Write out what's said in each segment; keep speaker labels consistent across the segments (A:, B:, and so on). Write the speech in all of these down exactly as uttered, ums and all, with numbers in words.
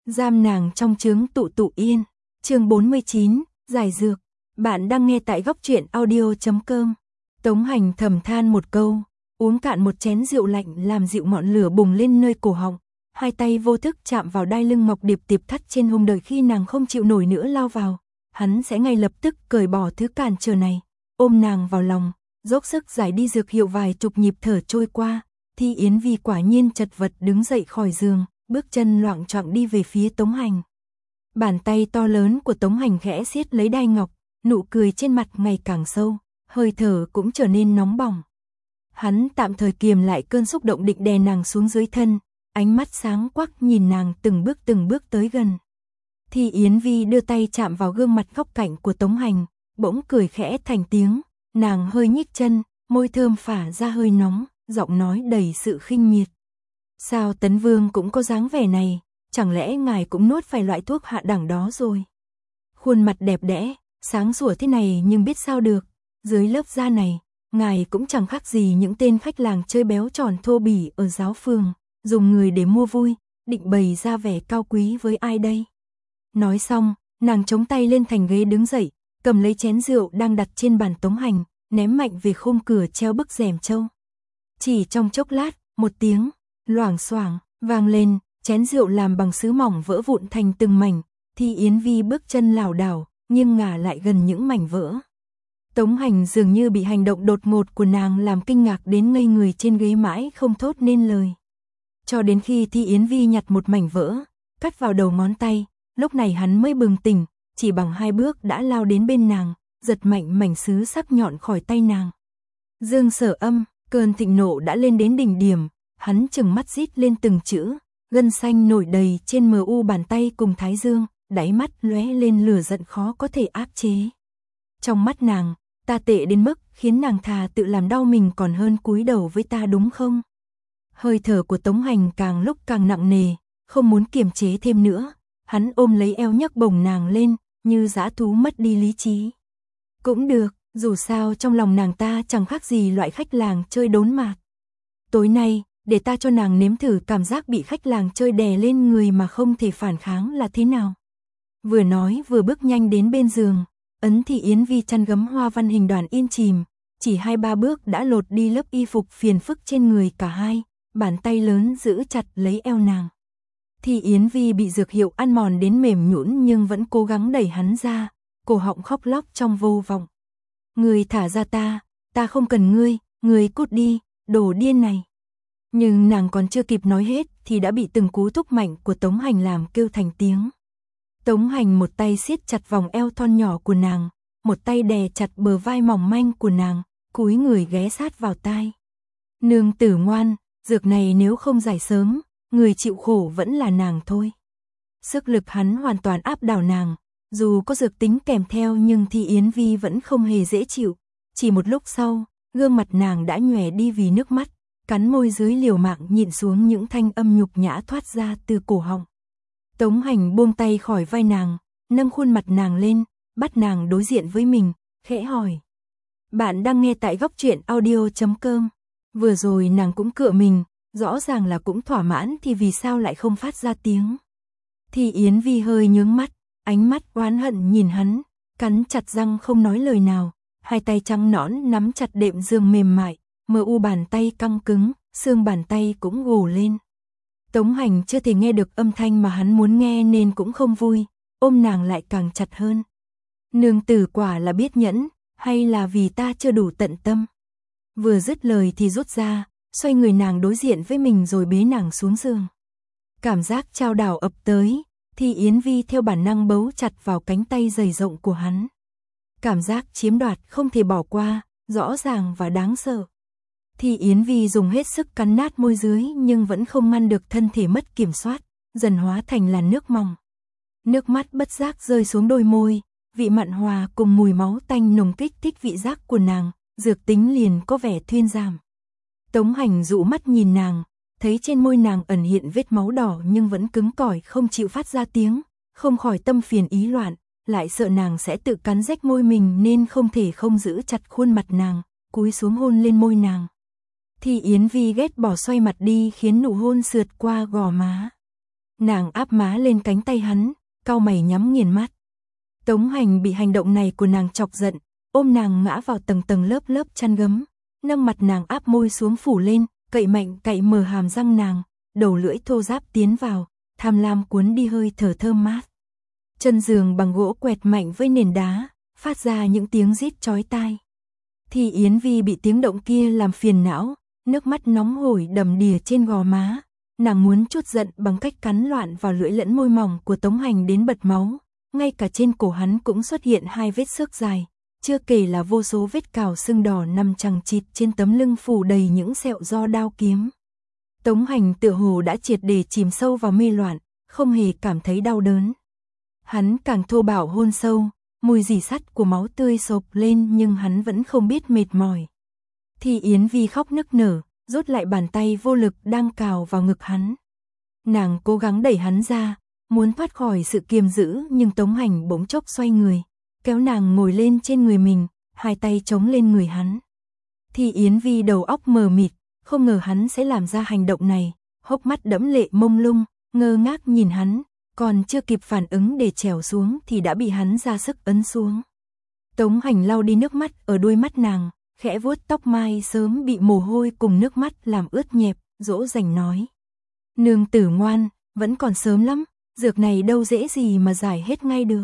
A: giam nàng trong trướng tụ tụ yên. Chương bốn mươi chín, giải dược. Bạn đang nghe tại góc truyện audio chấm com. Tống Hành thầm than một câu, uống cạn một chén rượu lạnh làm dịu ngọn lửa bùng lên nơi cổ họng, hai tay vô thức chạm vào đai lưng mọc điệp tiệp thắt trên hông, đợi khi nàng không chịu nổi nữa lao vào, hắn sẽ ngay lập tức cởi bỏ thứ cản trở này, ôm nàng vào lòng, dốc sức giải đi dược hiệu. Vài chục nhịp thở trôi qua, Thi Yến Vi quả nhiên chật vật đứng dậy khỏi giường, bước chân loạng choạng đi về phía Tống Hành. Bàn tay to lớn của Tống Hành khẽ siết lấy đai ngọc, nụ cười trên mặt ngày càng sâu, hơi thở cũng trở nên nóng bỏng. Hắn tạm thời kiềm lại cơn xúc động, định đè nàng xuống dưới thân, ánh mắt sáng quắc nhìn nàng từng bước từng bước tới gần. Thi Yến Vi đưa tay chạm vào gương mặt góc cạnh của Tống Hành, bỗng cười khẽ thành tiếng, nàng hơi nhích chân, môi thơm phả ra hơi nóng, giọng nói đầy sự khinh miệt. Sao Tấn Vương cũng có dáng vẻ này, chẳng lẽ ngài cũng nuốt phải loại thuốc hạ đẳng đó rồi? Khuôn mặt đẹp đẽ, sáng sủa thế này nhưng biết sao được, dưới lớp da này, ngài cũng chẳng khác gì những tên khách làng chơi béo tròn thô bỉ ở giáo phường, dùng người để mua vui, định bày ra vẻ cao quý với ai đây? Nói xong, nàng chống tay lên thành ghế đứng dậy, cầm lấy chén rượu đang đặt trên bàn Tống Hành, ném mạnh về khung cửa treo bức rèm trâu. Chỉ trong chốc lát, một tiếng loảng xoảng vang lên, chén rượu làm bằng sứ mỏng vỡ vụn thành từng mảnh. Thi Yến Vi bước chân lảo đảo, nghiêng ngả lại gần những mảnh vỡ. Tống Hành dường như bị hành động đột ngột của nàng làm kinh ngạc đến ngây người trên ghế, mãi không thốt nên lời. Cho đến khi Thi Yến Vi nhặt một mảnh vỡ, cắt vào đầu ngón tay, lúc này hắn mới bừng tỉnh, chỉ bằng hai bước đã lao đến bên nàng, giật mạnh mảnh sứ sắc nhọn khỏi tay nàng. Dương Sở Âm, cơn thịnh nộ đã lên đến đỉnh điểm, hắn trừng mắt rít lên từng chữ, gân xanh nổi đầy trên mờ u bàn tay cùng thái dương, đáy mắt lóe lên lửa giận khó có thể áp chế. Trong mắt nàng, ta tệ đến mức khiến nàng thà tự làm đau mình còn hơn cúi đầu với ta, đúng không? Hơi thở của Tống Hành càng lúc càng nặng nề, không muốn kiềm chế thêm nữa, hắn ôm lấy eo nhấc bổng nàng lên, như dã thú mất đi lý trí. Cũng được, dù sao trong lòng nàng ta chẳng khác gì loại khách làng chơi đốn mạc. Tối nay, để ta cho nàng nếm thử cảm giác bị khách làng chơi đè lên người mà không thể phản kháng là thế nào. Vừa nói vừa bước nhanh đến bên giường, ấn Thi Yến Vi chăn gấm hoa văn hình đoàn yên chìm, chỉ hai ba bước đã lột đi lớp y phục phiền phức trên người cả hai, bàn tay lớn giữ chặt lấy eo nàng. Thi Yến Vi bị dược hiệu ăn mòn đến mềm nhũn nhưng vẫn cố gắng đẩy hắn ra, cổ họng khóc lóc trong vô vọng. Ngươi thả ra ta, ta không cần ngươi, ngươi cút đi, đồ điên này. Nhưng nàng còn chưa kịp nói hết thì đã bị từng cú thúc mạnh của Tống Hành làm kêu thành tiếng. Tống Hành một tay siết chặt vòng eo thon nhỏ của nàng, một tay đè chặt bờ vai mỏng manh của nàng, cúi người ghé sát vào tai. Nương tử ngoan, dược này nếu không giải sớm, người chịu khổ vẫn là nàng thôi. Sức lực hắn hoàn toàn áp đảo nàng, dù có dược tính kèm theo nhưng Thi Yến Vi vẫn không hề dễ chịu. Chỉ một lúc sau, gương mặt nàng đã nhòe đi vì nước mắt, cắn môi dưới liều mạng nhịn xuống những thanh âm nhục nhã thoát ra từ cổ họng. Tống Hành buông tay khỏi vai nàng, nâng khuôn mặt nàng lên, bắt nàng đối diện với mình, khẽ hỏi. Bạn đang nghe tại góc truyện audio chấm com. Vừa rồi nàng cũng cựa mình, rõ ràng là cũng thỏa mãn thì vì sao lại không phát ra tiếng. Thi Yến Vi hơi nhướng mắt, ánh mắt oán hận nhìn hắn, cắn chặt răng không nói lời nào, hai tay trắng nõn nắm chặt đệm giường mềm mại, mờ u bàn tay căng cứng, xương bàn tay cũng gồ lên. Tống Hành chưa thể nghe được âm thanh mà hắn muốn nghe nên cũng không vui, ôm nàng lại càng chặt hơn. Nương tử quả là biết nhẫn, hay là vì ta chưa đủ tận tâm? Vừa dứt lời thì rút ra, xoay người nàng đối diện với mình rồi bế nàng xuống giường. Cảm giác trao đảo ập tới, Thi Yến Vi theo bản năng bấu chặt vào cánh tay dày rộng của hắn. Cảm giác chiếm đoạt không thể bỏ qua, rõ ràng và đáng sợ. Thi Yến Vi dùng hết sức cắn nát môi dưới nhưng vẫn không ngăn được thân thể mất kiểm soát, dần hóa thành làn nước mỏng. Nước mắt bất giác rơi xuống đôi môi, vị mặn hòa cùng mùi máu tanh nồng kích thích vị giác của nàng, dược tính liền có vẻ thuyên giảm. Tống Hành dụ mắt nhìn nàng, thấy trên môi nàng ẩn hiện vết máu đỏ nhưng vẫn cứng cỏi không chịu phát ra tiếng, không khỏi tâm phiền ý loạn, lại sợ nàng sẽ tự cắn rách môi mình nên không thể không giữ chặt khuôn mặt nàng, cúi xuống hôn lên môi nàng. Thi Yến Vi ghét bỏ xoay mặt đi khiến nụ hôn sượt qua gò má. Nàng áp má lên cánh tay hắn, cau mày nhắm nghiền mắt. Tống Hành bị hành động này của nàng chọc giận, ôm nàng ngã vào tầng tầng lớp lớp chăn gấm, nâng mặt nàng áp môi xuống phủ lên, cậy mạnh cậy mờ hàm răng nàng, đầu lưỡi thô ráp tiến vào, tham lam cuốn đi hơi thở thơm mát. Chân giường bằng gỗ quẹt mạnh với nền đá, phát ra những tiếng rít chói tai. Thì Yến Vi bị tiếng động kia làm phiền não, nước mắt nóng hổi đầm đìa trên gò má. Nàng muốn trút giận bằng cách cắn loạn vào lưỡi lẫn môi mỏng của Tống Hành đến bật máu, ngay cả trên cổ hắn cũng xuất hiện hai vết xước dài, chưa kể là vô số vết cào sưng đỏ nằm chằng chịt trên tấm lưng phủ đầy những sẹo do đao kiếm. Tống Hành tựa hồ đã triệt để chìm sâu vào mê loạn, không hề cảm thấy đau đớn. Hắn càng thô bạo hôn sâu, mùi rỉ sắt của máu tươi xộc lên nhưng hắn vẫn không biết mệt mỏi. Thì Yến Vi khóc nức nở, rút lại bàn tay vô lực đang cào vào ngực hắn. Nàng cố gắng đẩy hắn ra, muốn thoát khỏi sự kiềm giữ nhưng Tống Hành bỗng chốc xoay người, kéo nàng ngồi lên trên người mình, hai tay chống lên người hắn. Thì Yến Vi đầu óc mờ mịt, không ngờ hắn sẽ làm ra hành động này, hốc mắt đẫm lệ mông lung, ngơ ngác nhìn hắn, còn chưa kịp phản ứng để trèo xuống thì đã bị hắn ra sức ấn xuống. Tống Hành lau đi nước mắt ở đuôi mắt nàng, khẽ vuốt tóc mai sớm bị mồ hôi cùng nước mắt làm ướt nhẹp, dỗ dành nói. Nương tử ngoan, vẫn còn sớm lắm, dược này đâu dễ gì mà giải hết ngay được.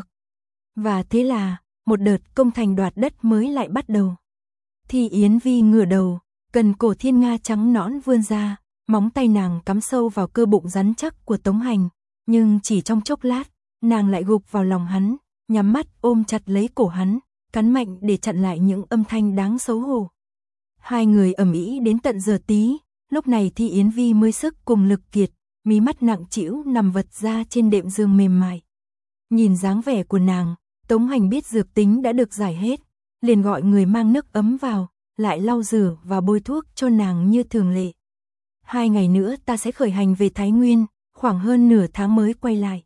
A: Và thế là, một đợt công thành đoạt đất mới lại bắt đầu. Thì Yến Vi ngửa đầu, cần cổ thiên nga trắng nõn vươn ra, móng tay nàng cắm sâu vào cơ bụng rắn chắc của Tống Hành, nhưng chỉ trong chốc lát, nàng lại gục vào lòng hắn, nhắm mắt ôm chặt lấy cổ hắn, cắn mạnh để chặn lại những âm thanh đáng xấu hổ. Hai người ầm ĩ đến tận giờ tí, lúc này thì Yến Vi mới sức cùng lực kiệt, mí mắt nặng trĩu nằm vật ra trên đệm giường mềm mại. Nhìn dáng vẻ của nàng, Tống Hành biết dược tính đã được giải hết, liền gọi người mang nước ấm vào, lại lau rửa và bôi thuốc cho nàng như thường lệ. Hai ngày nữa ta sẽ khởi hành về Thái Nguyên, khoảng hơn nửa tháng mới quay lại.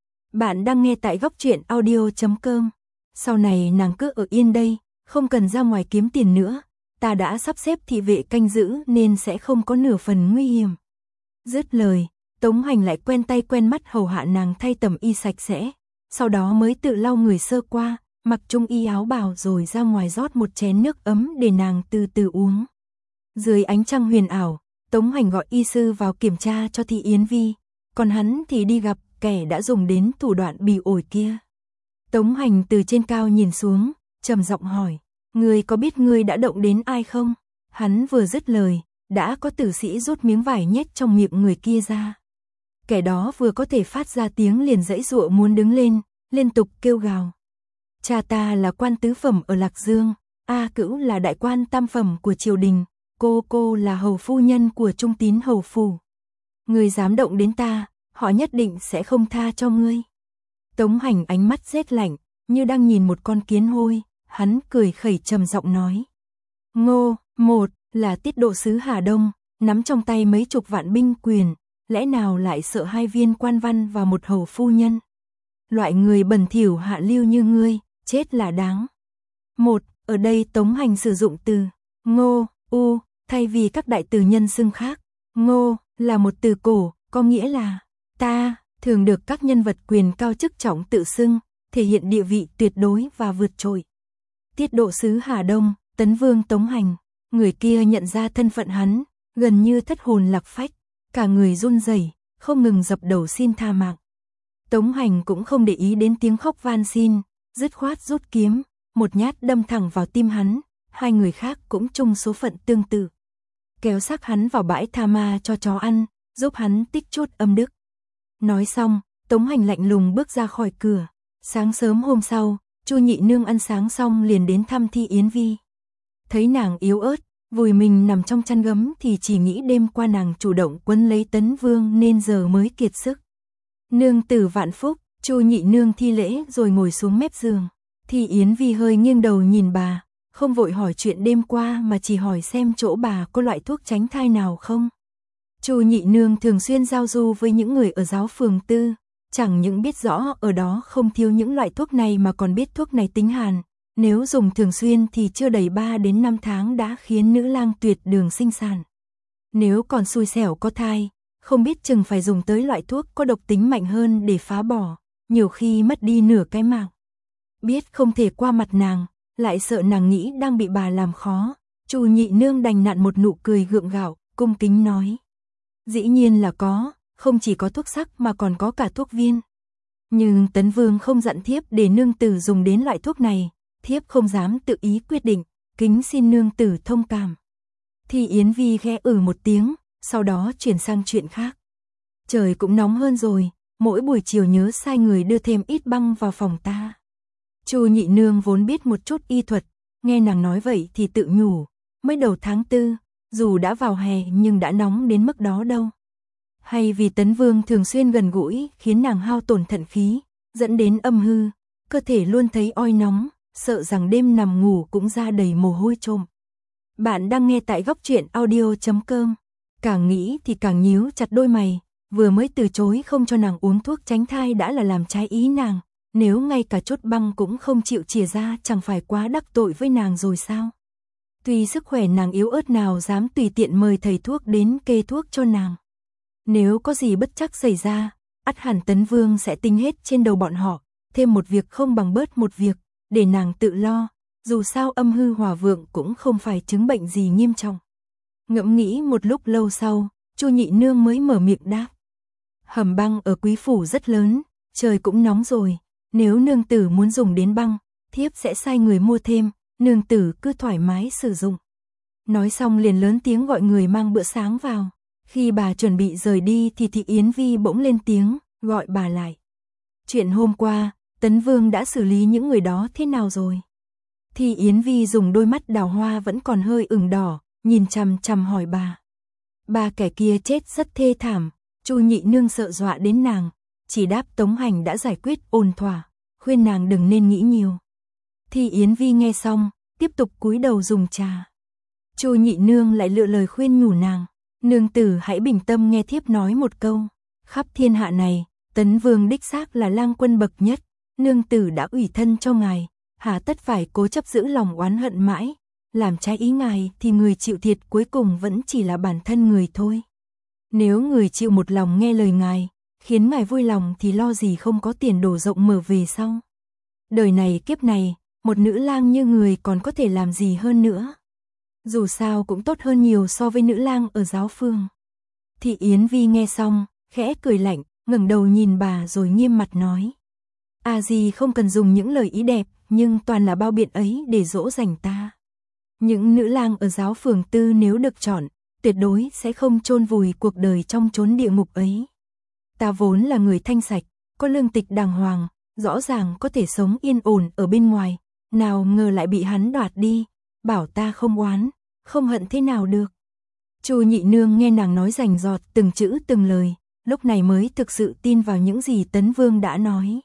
A: Bạn đang nghe tại góc truyện audio chấm com. Sau này nàng cứ ở yên đây, không cần ra ngoài kiếm tiền nữa, ta đã sắp xếp thị vệ canh giữ nên sẽ không có nửa phần nguy hiểm. Dứt lời, Tống Hành lại quen tay quen mắt hầu hạ nàng thay tẩm y sạch sẽ, sau đó mới tự lau người sơ qua, mặc trung y áo bào rồi ra ngoài rót một chén nước ấm để nàng từ từ uống. Dưới ánh trăng huyền ảo, Tống Hành gọi y sư vào kiểm tra cho Thị Yến Vi, còn hắn thì đi gặp kẻ đã dùng đến thủ đoạn bỉ ổi kia. Tống Hành từ trên cao nhìn xuống, trầm giọng hỏi, ngươi có biết ngươi đã động đến ai không? Hắn vừa dứt lời, đã có tử sĩ rút miếng vải nhét trong miệng người kia ra. Kẻ đó vừa có thể phát ra tiếng liền giãy giụa muốn đứng lên, liên tục kêu gào. Cha ta là quan tứ phẩm ở Lạc Dương, A Cữu là đại quan tam phẩm của triều đình, cô cô là hầu phu nhân của Trung Tín hầu phủ. Ngươi dám động đến ta, họ nhất định sẽ không tha cho ngươi. Tống Hành ánh mắt rét lạnh, như đang nhìn một con kiến hôi, hắn cười khẩy trầm giọng nói. Ngô, một, là tiết độ sứ Hà Đông, nắm trong tay mấy chục vạn binh quyền, lẽ nào lại sợ hai viên quan văn và một hầu phu nhân? Loại người bẩn thỉu hạ lưu như ngươi, chết là đáng. Một, ở đây Tống Hành sử dụng từ Ngô, U, thay vì các đại từ nhân xưng khác. Ngô, là một từ cổ, có nghĩa là ta, thường được các nhân vật quyền cao chức trọng tự xưng, thể hiện địa vị tuyệt đối và vượt trội. Tiết độ sứ Hà Đông, Tấn Vương Tống Hành, người kia nhận ra thân phận hắn, gần như thất hồn lạc phách, cả người run rẩy, không ngừng dập đầu xin tha mạng. Tống Hành cũng không để ý đến tiếng khóc van xin, dứt khoát rút kiếm, một nhát đâm thẳng vào tim hắn, hai người khác cũng chung số phận tương tự. Kéo xác hắn vào bãi tha ma cho chó ăn, giúp hắn tích chút âm đức. Nói xong, Tống Hành lạnh lùng bước ra khỏi cửa. Sáng sớm hôm sau, Chu nhị nương ăn sáng xong liền đến thăm Thi Yến Vi. Thấy nàng yếu ớt, vùi mình nằm trong chăn gấm thì chỉ nghĩ đêm qua nàng chủ động quấn lấy Tấn Vương nên giờ mới kiệt sức. Nương tử vạn phúc, Chu nhị nương thi lễ rồi ngồi xuống mép giường. Thi Yến Vi hơi nghiêng đầu nhìn bà, không vội hỏi chuyện đêm qua mà chỉ hỏi xem chỗ bà có loại thuốc tránh thai nào không. Chu nhị nương thường xuyên giao du với những người ở giáo phường tư, chẳng những biết rõ ở đó không thiếu những loại thuốc này mà còn biết thuốc này tính hàn, nếu dùng thường xuyên thì chưa đầy ba đến năm tháng đã khiến nữ lang tuyệt đường sinh sản. Nếu còn xui xẻo có thai, không biết chừng phải dùng tới loại thuốc có độc tính mạnh hơn để phá bỏ, nhiều khi mất đi nửa cái mạng. Biết không thể qua mặt nàng, lại sợ nàng nghĩ đang bị bà làm khó, Chu nhị nương đành nặn một nụ cười gượng gạo, cung kính nói. Dĩ nhiên là có, không chỉ có thuốc sắc mà còn có cả thuốc viên. Nhưng Tấn Vương không dặn thiếp để nương tử dùng đến loại thuốc này, thiếp không dám tự ý quyết định, kính xin nương tử thông cảm. Thì Yến Vi khẽ ử một tiếng, sau đó chuyển sang chuyện khác. Trời cũng nóng hơn rồi, mỗi buổi chiều nhớ sai người đưa thêm ít băng vào phòng ta. Chu nhị nương vốn biết một chút y thuật, nghe nàng nói vậy thì tự nhủ, mới đầu tháng tư, dù đã vào hè nhưng đã nóng đến mức đó đâu. Hay vì Tấn Vương thường xuyên gần gũi khiến nàng hao tổn thận khí, dẫn đến âm hư, cơ thể luôn thấy oi nóng, sợ rằng đêm nằm ngủ cũng ra đầy mồ hôi trộm. Bạn đang nghe tại góc truyện audio chấm com. Càng nghĩ thì càng nhíu chặt đôi mày, vừa mới từ chối không cho nàng uống thuốc tránh thai đã là làm trái ý nàng, nếu ngay cả chốt băng cũng không chịu chìa ra chẳng phải quá đắc tội với nàng rồi sao? Tuy sức khỏe nàng yếu ớt nào dám tùy tiện mời thầy thuốc đến kê thuốc cho nàng. Nếu có gì bất trắc xảy ra, ắt hẳn Tấn Vương sẽ tính hết trên đầu bọn họ, thêm một việc không bằng bớt một việc, để nàng tự lo, dù sao âm hư hòa vượng cũng không phải chứng bệnh gì nghiêm trọng. Ngẫm nghĩ một lúc lâu sau, Chu nhị nương mới mở miệng đáp. Hầm băng ở Quý phủ rất lớn, trời cũng nóng rồi, nếu nương tử muốn dùng đến băng, thiếp sẽ sai người mua thêm, nương tử cứ thoải mái sử dụng. Nói xong liền lớn tiếng gọi người mang bữa sáng vào. Khi bà chuẩn bị rời đi thì Thị Yến Vi bỗng lên tiếng, gọi bà lại. Chuyện hôm qua, Tấn Vương đã xử lý những người đó thế nào rồi? Thị Yến Vi dùng đôi mắt đào hoa vẫn còn hơi ửng đỏ, nhìn chằm chằm hỏi bà. Ba kẻ kia chết rất thê thảm, Chu nhị nương sợ dọa đến nàng, chỉ đáp Tống Hành đã giải quyết ổn thỏa, khuyên nàng đừng nên nghĩ nhiều. Thị Yến Vi nghe xong, tiếp tục cúi đầu dùng trà. Chu nhị nương lại lựa lời khuyên nhủ nàng. Nương tử hãy bình tâm nghe thiếp nói một câu, khắp thiên hạ này, Tấn Vương đích xác là lang quân bậc nhất, nương tử đã ủy thân cho ngài, hà tất phải cố chấp giữ lòng oán hận mãi, làm trái ý ngài thì người chịu thiệt cuối cùng vẫn chỉ là bản thân người thôi. Nếu người chịu một lòng nghe lời ngài, khiến ngài vui lòng thì lo gì không có tiền đổ rộng mở về sau. Đời này kiếp này, một nữ lang như người còn có thể làm gì hơn nữa. Dù sao cũng tốt hơn nhiều so với nữ lang ở giáo phương. Thị Yến Vi nghe xong, khẽ cười lạnh, ngẩng đầu nhìn bà rồi nghiêm mặt nói. À gì không cần dùng những lời ý đẹp, nhưng toàn là bao biện ấy để dỗ dành ta. Những nữ lang ở giáo phường tư nếu được chọn, tuyệt đối sẽ không chôn vùi cuộc đời trong chốn địa ngục ấy. Ta vốn là người thanh sạch, có lương tịch đàng hoàng, rõ ràng có thể sống yên ổn ở bên ngoài, nào ngờ lại bị hắn đoạt đi, bảo ta không oán, không hận thế nào được. Chu nhị nương nghe nàng nói rành rọt từng chữ từng lời, lúc này mới thực sự tin vào những gì Tấn Vương đã nói.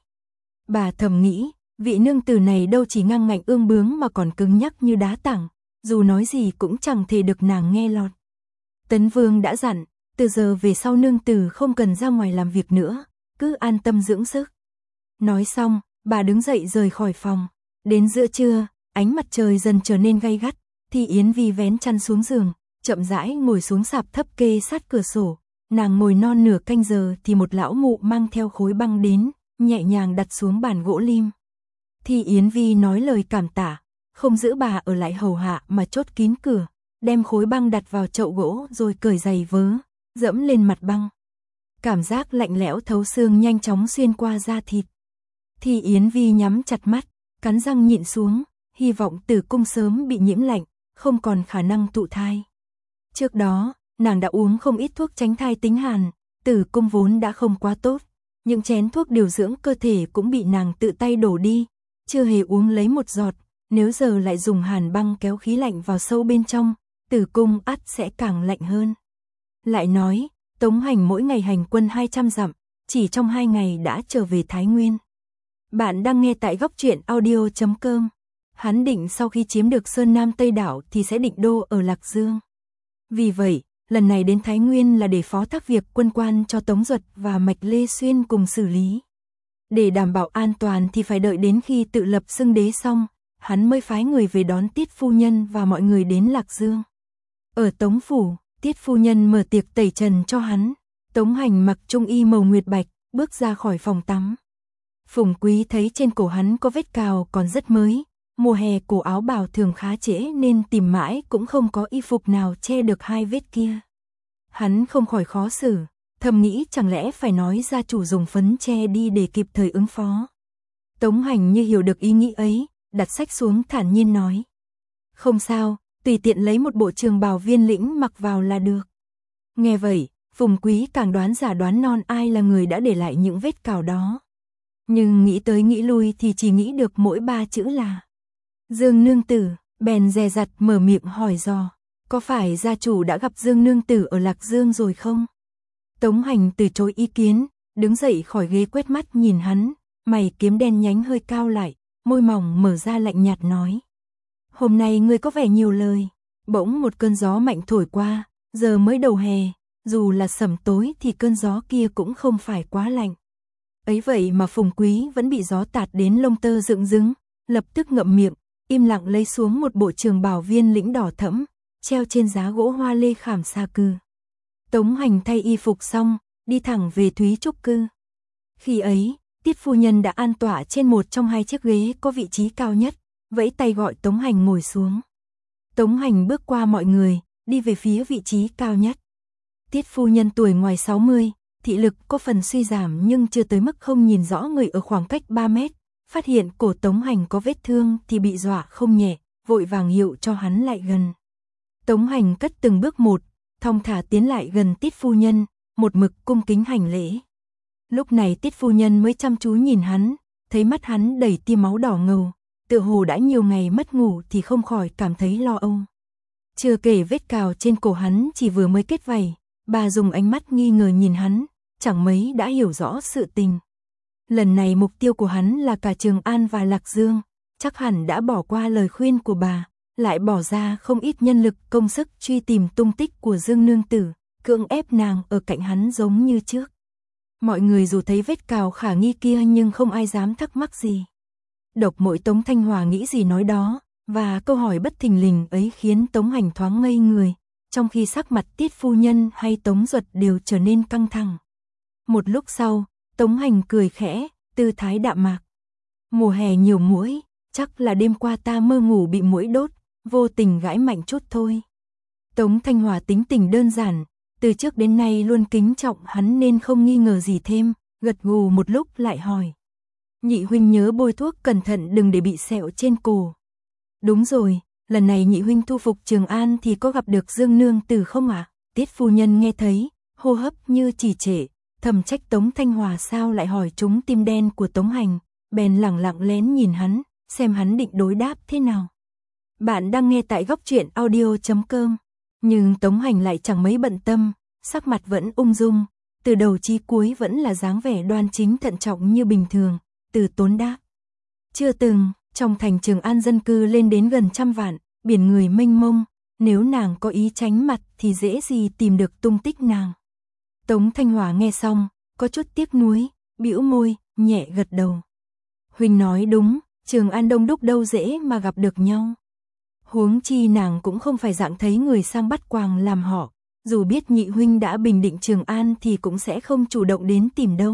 A: Bà thầm nghĩ, vị nương tử này đâu chỉ ngang ngạnh ương bướng mà còn cứng nhắc như đá tảng, dù nói gì cũng chẳng thể được nàng nghe lọt. Tấn Vương đã dặn, từ giờ về sau nương tử không cần ra ngoài làm việc nữa, cứ an tâm dưỡng sức. Nói xong, bà đứng dậy rời khỏi phòng. Đến giữa trưa, ánh mặt trời dần trở nên gay gắt, thì Yến Vi vén chăn xuống giường, chậm rãi ngồi xuống sạp thấp kê sát cửa sổ. Nàng ngồi non nửa canh giờ thì một lão mụ mang theo khối băng đến, nhẹ nhàng đặt xuống bàn gỗ lim. Thì Yến Vi nói lời cảm tạ, không giữ bà ở lại hầu hạ mà chốt kín cửa, đem khối băng đặt vào chậu gỗ rồi cởi giày vớ, dẫm lên mặt băng. Cảm giác lạnh lẽo thấu xương nhanh chóng xuyên qua da thịt. Thì Yến Vi nhắm chặt mắt, cắn răng nhịn xuống, hy vọng tử cung sớm bị nhiễm lạnh, không còn khả năng thụ thai. Trước đó, nàng đã uống không ít thuốc tránh thai tính hàn, tử cung vốn đã không quá tốt, những chén thuốc điều dưỡng cơ thể cũng bị nàng tự tay đổ đi, chưa hề uống lấy một giọt, nếu giờ lại dùng hàn băng kéo khí lạnh vào sâu bên trong, tử cung ắt sẽ càng lạnh hơn. Lại nói, Tống Hành mỗi ngày hành quân hai trăm dặm, chỉ trong hai ngày đã trở về Thái Nguyên. Bạn đang nghe tại góc truyện audio chấm com. Hắn định sau khi chiếm được Sơn Nam Tây Đảo thì sẽ định đô ở Lạc Dương. Vì vậy, lần này đến Thái Nguyên là để phó thác việc quân quan cho Tống Duật và Mạch Lê Xuyên cùng xử lý. Để đảm bảo an toàn thì phải đợi đến khi tự lập xưng đế xong, hắn mới phái người về đón Tiết phu nhân và mọi người đến Lạc Dương. Ở Tống phủ, Tiết phu nhân mở tiệc tẩy trần cho hắn. Tống Hành mặc trung y màu nguyệt bạch, bước ra khỏi phòng tắm. Phùng Quý thấy trên cổ hắn có vết cào còn rất mới, mùa hè cổ áo bào thường khá trễ nên tìm mãi cũng không có y phục nào che được hai vết kia. Hắn không khỏi khó xử, thầm nghĩ chẳng lẽ phải nói gia chủ dùng phấn che đi để kịp thời ứng phó. Tống Hành như hiểu được ý nghĩ ấy, đặt sách xuống thản nhiên nói. Không sao, tùy tiện lấy một bộ trường bào viên lĩnh mặc vào là được. Nghe vậy, Phùng Quý càng đoán giả đoán non ai là người đã để lại những vết cào đó. Nhưng nghĩ tới nghĩ lui thì chỉ nghĩ được mỗi ba chữ là Dương nương tử, bèn dè dặt mở miệng hỏi dò. Có phải gia chủ đã gặp Dương nương tử ở Lạc Dương rồi không? Tống Hành từ chối ý kiến, đứng dậy khỏi ghế quét mắt nhìn hắn, mày kiếm đen nhánh hơi cao lại, môi mỏng mở ra lạnh nhạt nói. Hôm nay ngươi có vẻ nhiều lời. Bỗng một cơn gió mạnh thổi qua, giờ mới đầu hè, dù là sẩm tối thì cơn gió kia cũng không phải quá lạnh. Ấy vậy mà Phùng Quý vẫn bị gió tạt đến lông tơ dựng đứng, lập tức ngậm miệng, im lặng lấy xuống một bộ trường bào viên lĩnh đỏ thẫm, treo trên giá gỗ hoa lê khảm sa cư. Tống Hành thay y phục xong, đi thẳng về Thúy Trúc Cư. Khi ấy, Tiết phu nhân đã an tọa trên một trong hai chiếc ghế có vị trí cao nhất, vẫy tay gọi Tống Hành ngồi xuống. Tống Hành bước qua mọi người, đi về phía vị trí cao nhất. Tiết phu nhân tuổi ngoài sáu mươi, thị lực có phần suy giảm nhưng chưa tới mức không nhìn rõ người ở khoảng cách ba mét, phát hiện cổ Tống Hành có vết thương thì bị dọa không nhẹ, vội vàng hiệu cho hắn lại gần. Tống Hành cất từng bước một, thong thả tiến lại gần Tiết phu nhân, một mực cung kính hành lễ. Lúc này Tiết phu nhân mới chăm chú nhìn hắn, thấy mắt hắn đầy tia máu đỏ ngầu, tựa hồ đã nhiều ngày mất ngủ thì không khỏi cảm thấy lo âu. Chưa kể vết cào trên cổ hắn chỉ vừa mới kết vảy, bà dùng ánh mắt nghi ngờ nhìn hắn, chẳng mấy đã hiểu rõ sự tình. Lần này mục tiêu của hắn là cả Trường An và Lạc Dương, chắc hẳn đã bỏ qua lời khuyên của bà, lại bỏ ra không ít nhân lực công sức truy tìm tung tích của Dương nương tử, cưỡng ép nàng ở cạnh hắn giống như trước. Mọi người dù thấy vết cào khả nghi kia nhưng không ai dám thắc mắc gì. Độc mỗi Tống Thanh Hòa nghĩ gì nói đó, và câu hỏi bất thình lình ấy khiến Tống Hành thoáng ngây người, trong khi sắc mặt Tiết phu nhân hay Tống Duật đều trở nên căng thẳng. Một lúc sau, Tống Hành cười khẽ, tư thái đạm mạc. Mùa hè nhiều muỗi, chắc là đêm qua ta mơ ngủ bị muỗi đốt, vô tình gãi mạnh chút thôi. Tống Thanh Hòa tính tình đơn giản, từ trước đến nay luôn kính trọng hắn nên không nghi ngờ gì thêm, gật gù một lúc lại hỏi. Nhị huynh nhớ bôi thuốc cẩn thận đừng để bị sẹo trên cổ. Đúng rồi, lần này nhị huynh thu phục Trường An thì có gặp được Dương nương tử không ạ? À? Tiết phu nhân nghe thấy, hô hấp như trì trệ, thầm trách Tống Thanh Hòa sao lại hỏi trúng tim đen của Tống Hành, bèn lẳng lặng lén nhìn hắn, xem hắn định đối đáp thế nào. Bạn đang nghe tại góc truyện audio chấm com, nhưng Tống Hành lại chẳng mấy bận tâm, sắc mặt vẫn ung dung, từ đầu chí cuối vẫn là dáng vẻ đoan chính thận trọng như bình thường, Từ Tốn đáp. Chưa từng, trong thành Trường An dân cư lên đến gần trăm vạn, biển người mênh mông, nếu nàng có ý tránh mặt thì dễ gì tìm được tung tích nàng. Tống Thanh Hòa nghe xong, có chút tiếc nuối, bĩu môi, nhẹ gật đầu. Huynh nói đúng, Trường An đông đúc đâu dễ mà gặp được nhau. Huống chi nàng cũng không phải dạng thấy người sang bắt quàng làm họ, dù biết nhị huynh đã bình định Trường An thì cũng sẽ không chủ động đến tìm đâu.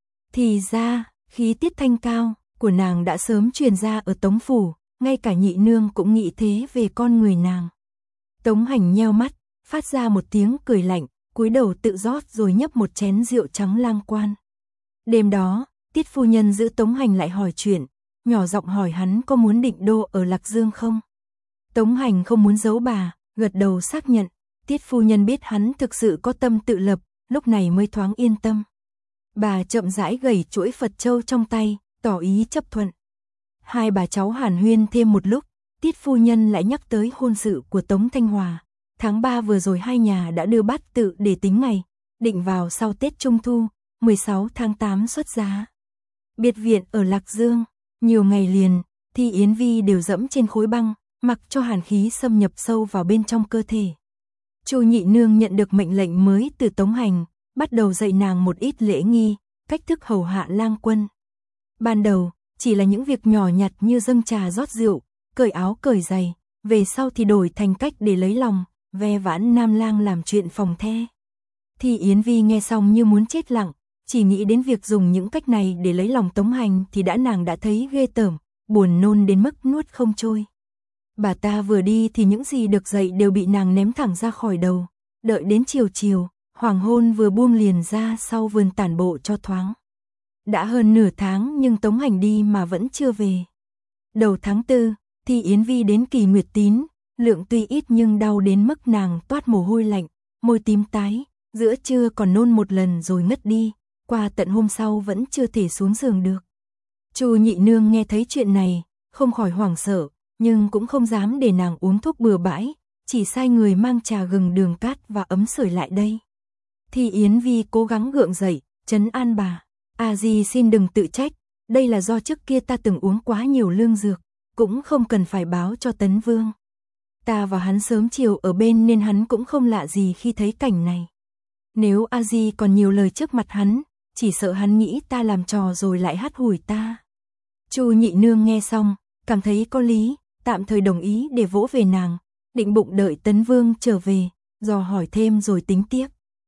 A: Thì ra, khí tiết thanh cao của nàng đã sớm truyền ra ở Tống phủ, ngay cả nhị nương cũng nghĩ thế về con người nàng. Tống Hành nheo mắt, phát ra một tiếng cười lạnh, cúi đầu tự rót rồi nhấp một chén rượu trắng lang quan. Đêm đó, Tiết phu nhân giữ Tống Hành lại hỏi chuyện, nhỏ giọng hỏi hắn có muốn định đô ở Lạc Dương không. Tống Hành không muốn giấu bà, gật đầu xác nhận. Tiết phu nhân biết hắn thực sự có tâm tự lập, lúc này mới thoáng yên tâm. Bà chậm rãi gẩy chuỗi Phật châu trong tay, tỏ ý chấp thuận. Hai bà cháu hàn huyên thêm một lúc, Tiết phu nhân lại nhắc tới hôn sự của Tống Thanh Hòa. Tháng ba vừa rồi hai nhà đã đưa bát tự để tính ngày, định vào sau Tết Trung Thu, mười sáu tháng tám xuất giá. Biệt viện ở Lạc Dương, nhiều ngày liền, Thi Yến Vi đều dẫm trên khối băng, mặc cho hàn khí xâm nhập sâu vào bên trong cơ thể. Chu nhị nương nhận được mệnh lệnh mới từ Tống Hành, bắt đầu dạy nàng một ít lễ nghi, cách thức hầu hạ lang quân. Ban đầu, chỉ là những việc nhỏ nhặt như dâng trà rót rượu, cởi áo cởi giày, về sau thì đổi thành cách để lấy lòng, ve vãn nam lang làm chuyện phòng the. Thi Yến Vi nghe xong như muốn chết lặng, chỉ nghĩ đến việc dùng những cách này để lấy lòng Tống Hành thì đã nàng đã thấy ghê tởm, buồn nôn đến mức nuốt không trôi. Bà ta vừa đi thì những gì được dạy đều bị nàng ném thẳng ra khỏi đầu, đợi đến chiều chiều, hoàng hôn vừa buông liền ra sau vườn tản bộ cho thoáng. Đã hơn nửa tháng nhưng Tống Hành đi mà vẫn chưa về. Đầu tháng tư, Thi Yến Vi đến Kỳ Nguyệt Tín, lượng tuy ít nhưng đau đến mức nàng toát mồ hôi lạnh, môi tím tái, giữa trưa còn nôn một lần rồi ngất đi, qua tận hôm sau vẫn chưa thể xuống giường được. Chu nhị nương nghe thấy chuyện này, không khỏi hoảng sợ, nhưng cũng không dám để nàng uống thuốc bừa bãi, chỉ sai người mang trà gừng đường cát và ấm sưởi lại đây. Thi Yến Vi cố gắng gượng dậy, trấn an bà, "A Di xin đừng tự trách, đây là do trước kia ta từng uống quá nhiều lương dược, cũng không cần phải báo cho Tấn Vương. Ta và hắn sớm chiều ở bên nên hắn cũng không lạ gì khi thấy cảnh này. Nếu A Di còn nhiều lời trước mặt hắn, chỉ sợ hắn nghĩ ta làm trò rồi lại hắt hủi ta." Chu nhị nương nghe xong, cảm thấy có lý, tạm thời đồng ý để vỗ về nàng, định bụng đợi Tấn Vương trở về, dò hỏi thêm rồi tính tiếp.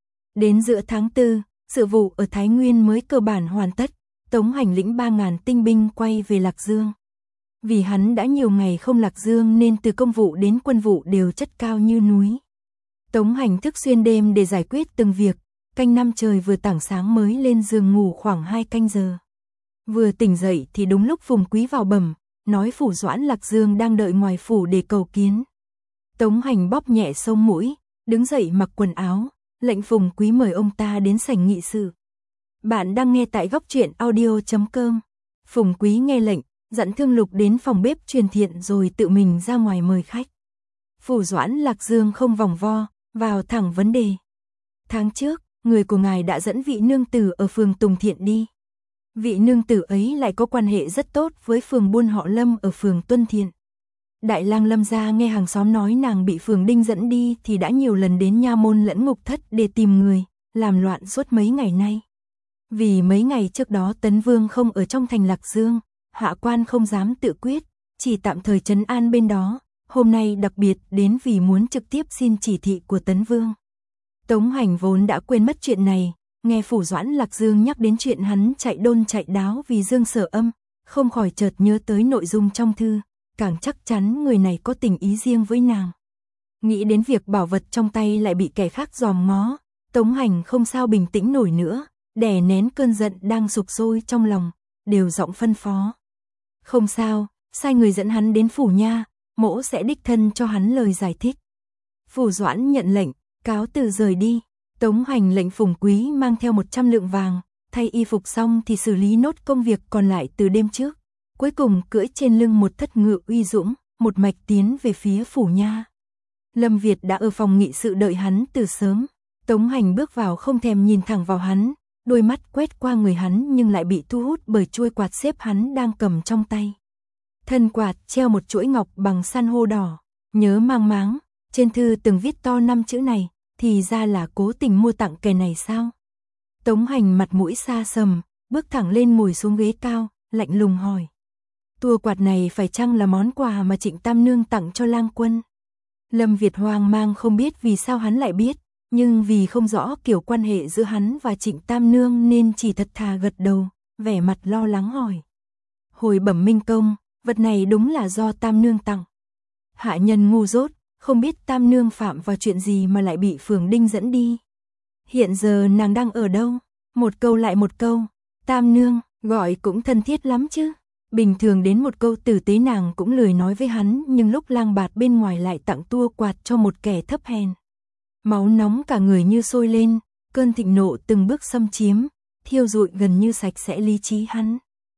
A: Đến giữa tháng tư, sự vụ ở Thái Nguyên mới cơ bản hoàn tất, Tống Hành lĩnh ba ngàn tinh binh quay về Lạc Dương. Vì hắn đã nhiều ngày không Lạc Dương nên từ công vụ đến quân vụ đều chất cao như núi. Tống Hành thức xuyên đêm để giải quyết từng việc, canh năm trời vừa tảng sáng mới lên giường ngủ khoảng hai canh giờ. Vừa tỉnh dậy thì đúng lúc Phùng Quý vào bẩm, nói phủ Doãn Lạc Dương đang đợi ngoài phủ để cầu kiến. Tống Hành bóp nhẹ sống mũi, đứng dậy mặc quần áo, lệnh Phùng Quý mời ông ta đến sảnh nghị sự. Bạn đang nghe tại góc truyện audio chấm com. Phùng Quý nghe lệnh, dặn Thương Lục đến phòng bếp truyền thiện rồi tự mình ra ngoài mời khách. Phủ Doãn Lạc Dương không vòng vo, vào thẳng vấn đề. Tháng trước, người của ngài đã dẫn vị nương tử ở phường Tùng Thiện đi. Vị nương tử ấy lại có quan hệ rất tốt với phường buôn họ Lâm ở phường Tuân Thiện. Đại lang Lâm gia nghe hàng xóm nói nàng bị phường Đinh dẫn đi thì đã nhiều lần đến nha môn lẫn ngục thất để tìm người, làm loạn suốt mấy ngày nay. Vì mấy ngày trước đó Tấn Vương không ở trong thành Lạc Dương, hạ quan không dám tự quyết, chỉ tạm thời trấn an bên đó, hôm nay đặc biệt đến vì muốn trực tiếp xin chỉ thị của Tấn Vương. Tống Hành vốn đã quên mất chuyện này, nghe phủ Doãn Lạc Dương nhắc đến chuyện hắn chạy đôn chạy đáo vì Dương Sở Âm, không khỏi chợt nhớ tới nội dung trong thư, càng chắc chắn người này có tình ý riêng với nàng. Nghĩ đến việc bảo vật trong tay lại bị kẻ khác dòm ngó, Tống Hành không sao bình tĩnh nổi nữa, đè nén cơn giận đang sục sôi trong lòng, đều giọng phân phó. Không sao, sai người dẫn hắn đến phủ nha, mỗ sẽ đích thân cho hắn lời giải thích. Phủ Doãn nhận lệnh, cáo từ rời đi. Tống Hành lệnh Phùng Quý mang theo một trăm lượng vàng, thay y phục xong thì xử lý nốt công việc còn lại từ đêm trước. Cuối cùng cưỡi trên lưng một thất ngựa uy dũng, một mạch tiến về phía phủ nha. Lâm Việt đã ở phòng nghị sự đợi hắn từ sớm. Tống Hành bước vào không thèm nhìn thẳng vào hắn, đôi mắt quét qua người hắn nhưng lại bị thu hút bởi chuôi quạt xếp hắn đang cầm trong tay. Thân quạt treo một chuỗi ngọc bằng san hô đỏ, nhớ mang máng, trên thư từng viết to năm chữ này, thì ra là cố tình mua tặng kẻ này sao? Tống Hành mặt mũi xa sầm, bước thẳng lên ngồi xuống ghế cao, lạnh lùng hỏi. Tua quạt này phải chăng là món quà mà Trịnh Tam Nương tặng cho Lang Quân? Lâm Việt hoang mang không biết vì sao hắn lại biết, nhưng vì không rõ kiểu quan hệ giữa hắn và Trịnh Tam Nương nên chỉ thật thà gật đầu, vẻ mặt lo lắng hỏi. Hồi bẩm Minh Công, vật này đúng là do Tam Nương tặng. Hạ nhân ngu dốt, không biết Tam Nương phạm vào chuyện gì mà lại bị phường Đinh dẫn đi. Hiện giờ nàng đang ở đâu? Một câu lại một câu, Tam Nương, gọi cũng thân thiết lắm chứ. Bình thường đến một câu tử tế nàng cũng lười nói với hắn, nhưng lúc lang bạt bên ngoài lại tặng tua quạt cho một kẻ thấp hèn. Máu nóng cả người như sôi lên, cơn thịnh nộ từng bước xâm chiếm, thiêu rụi gần như sạch sẽ lý trí hắn.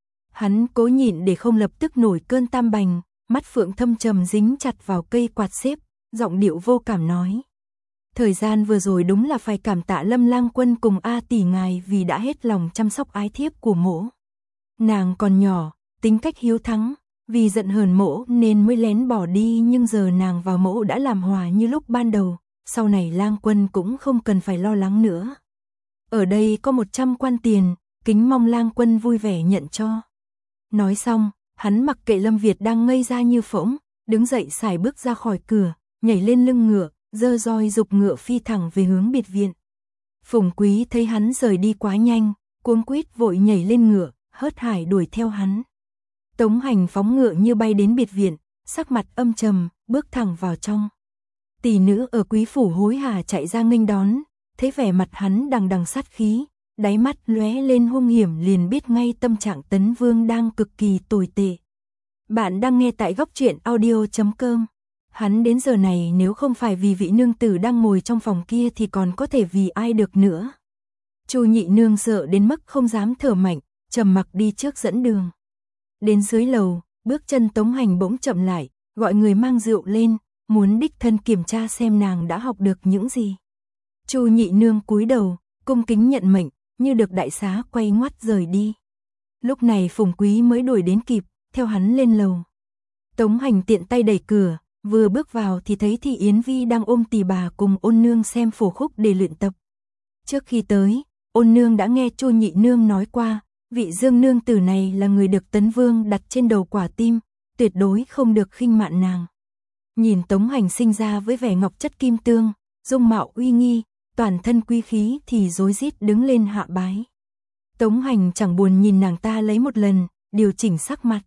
A: Hắn cố nhịn để không lập tức nổi cơn tam bành, mắt phượng thâm trầm dính chặt vào cây quạt xếp, giọng điệu vô cảm nói. Thời gian vừa rồi đúng là phải cảm tạ Lâm Lang Quân cùng A tỷ ngài vì đã hết lòng chăm sóc ái thiếp của mỗ. Nàng còn nhỏ, tính cách hiếu thắng, vì giận hờn mỗ nên mới lén bỏ đi, nhưng giờ nàng và mỗ đã làm hòa như lúc ban đầu, sau này Lang Quân cũng không cần phải lo lắng nữa. Ở đây có một trăm quan tiền, kính mong Lang Quân vui vẻ nhận cho. Nói xong, hắn mặc kệ Lâm Việt đang ngây ra như phỗng, đứng dậy sải bước ra khỏi cửa, nhảy lên lưng ngựa, giơ roi dục ngựa phi thẳng về hướng biệt viện. Phùng Quý thấy hắn rời đi quá nhanh, cuống quýt vội nhảy lên ngựa, hớt hải đuổi theo hắn. Tống Hành phóng ngựa như bay đến biệt viện, sắc mặt âm trầm, bước thẳng vào trong. Tỷ nữ ở quý phủ hối hả chạy ra nghênh đón, thấy vẻ mặt hắn đằng đằng sát khí, đáy mắt lóe lên hung hiểm liền biết ngay tâm trạng Tấn Vương đang cực kỳ tồi tệ. Bạn đang nghe tại góc truyện audio chấm com. Hắn đến giờ này nếu không phải vì vị nương tử đang ngồi trong phòng kia thì còn có thể vì ai được nữa. Chu nhị nương sợ đến mức không dám thở mạnh, trầm mặc đi trước dẫn đường. Đến dưới lầu, bước chân Tống Hành bỗng chậm lại, gọi người mang rượu lên, muốn đích thân kiểm tra xem nàng đã học được những gì. Chu nhị nương cúi đầu, cung kính nhận mệnh, như được đại xá quay ngoắt rời đi. Lúc này Phùng Quý mới đuổi đến kịp, theo hắn lên lầu. Tống Hành tiện tay đẩy cửa, vừa bước vào thì thấy Thị Yến Vi đang ôm Tỳ bà cùng Ôn nương xem phổ khúc để luyện tập. Trước khi tới, Ôn nương đã nghe Chu nhị nương nói qua, vị Dương nương tử này là người được Tấn Vương đặt trên đầu quả tim, tuyệt đối không được khinh mạn nàng. Nhìn Tống Hành sinh ra với vẻ ngọc chất kim tương, dung mạo uy nghi, toàn thân quý khí thì rối rít đứng lên hạ bái. Tống Hành chẳng buồn nhìn nàng ta lấy một lần, điều chỉnh sắc mặt.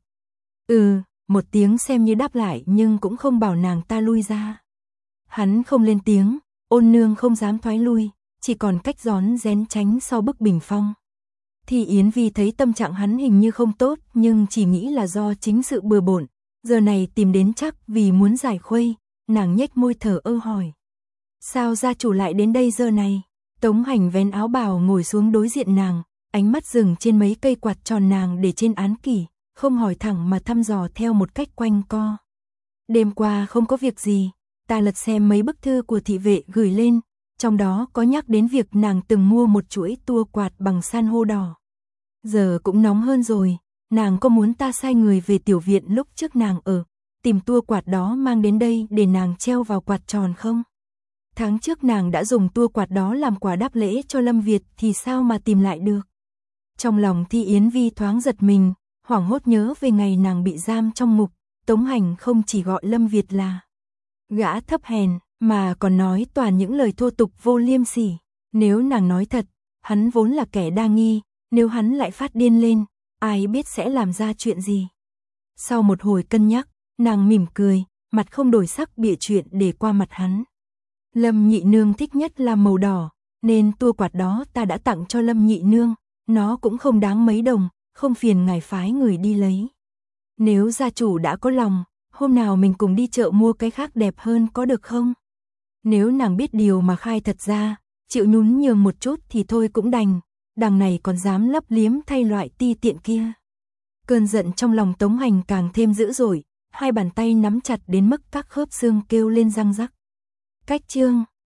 A: Ừ, một tiếng xem như đáp lại nhưng cũng không bảo nàng ta lui ra. Hắn không lên tiếng, Ôn nương không dám thoái lui, chỉ còn cách rón rén tránh sau bức bình phong. Thì Yến Vi thấy tâm trạng hắn hình như không tốt nhưng chỉ nghĩ là do chính sự bừa bộn, giờ này tìm đến chắc vì muốn giải khuây, nàng nhếch môi thở ơ hỏi. Sao gia chủ lại đến đây giờ này? Tống Hành vén áo bào ngồi xuống đối diện nàng, ánh mắt dừng trên mấy cây quạt tròn nàng để trên án kỷ, không hỏi thẳng mà thăm dò theo một cách quanh co. Đêm qua không có việc gì, ta lật xem mấy bức thư của thị vệ gửi lên, trong đó có nhắc đến việc nàng từng mua một chuỗi tua quạt bằng san hô đỏ. Giờ cũng nóng hơn rồi, nàng có muốn ta sai người về tiểu viện lúc trước nàng ở, tìm tua quạt đó mang đến đây để nàng treo vào quạt tròn không? Tháng trước nàng đã dùng tua quạt đó làm quà đáp lễ cho Lâm Việt thì sao mà tìm lại được? Trong lòng Thi Yến Vi thoáng giật mình, hoảng hốt nhớ về ngày nàng bị giam trong ngục, Tống Hành không chỉ gọi Lâm Việt là gã thấp hèn, mà còn nói toàn những lời thô tục vô liêm sỉ. Nếu nàng nói thật, hắn vốn là kẻ đa nghi, nếu hắn lại phát điên lên, ai biết sẽ làm ra chuyện gì. Sau một hồi cân nhắc, nàng mỉm cười, mặt không đổi sắc bịa chuyện để qua mặt hắn. Lâm nhị nương thích nhất là màu đỏ, nên tua quạt đó ta đã tặng cho Lâm nhị nương, nó cũng không đáng mấy đồng, không phiền ngài phái người đi lấy. Nếu gia chủ đã có lòng, hôm nào mình cùng đi chợ mua cái khác đẹp hơn có được không? Nếu nàng biết điều mà khai thật ra, chịu nhún nhường một chút thì thôi cũng đành, đằng này còn dám lấp liếm thay loại ti tiện kia. Cơn giận trong lòng Tống Hành càng thêm dữ dội, hai bàn tay nắm chặt đến mức các khớp xương kêu lên răng rắc. Cách chương